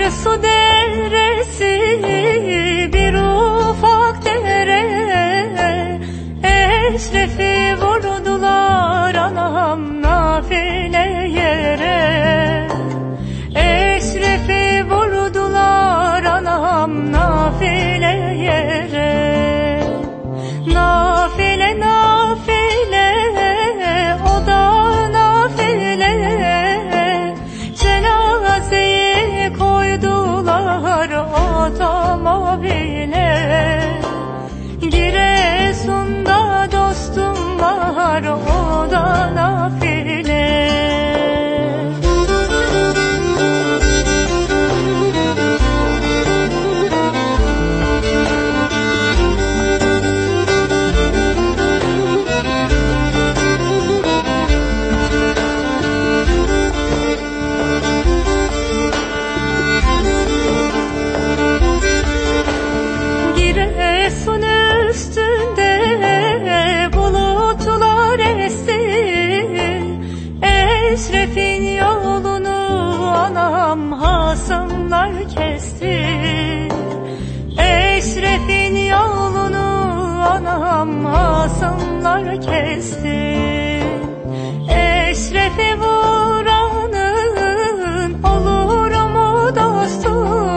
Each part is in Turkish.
su deresi bir ufak dere, Eşref'i vurdular anam nafile yere. Eşref'i vurdular anam nafile yere. Nafile nafile, o da nafile, cenazeyi koydular otomobile. Giresun'da dostum var, o da nafile. Giresun üstünde bulutlar esti, Eşref'in yolunu anam hasımlar kesti. Eşref'in yolunu anam hasımlar kesti. Eşref'i vuranın olur mu dostu?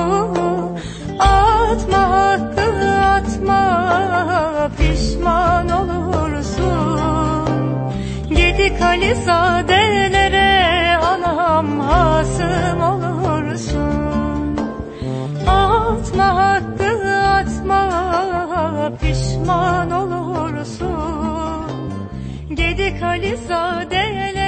Atma hakkı atma, pişman olursun. Gedik Alizadelere anam hasım olursun. Atma hakkı atma, pişman olursun. Gedik Alizadelere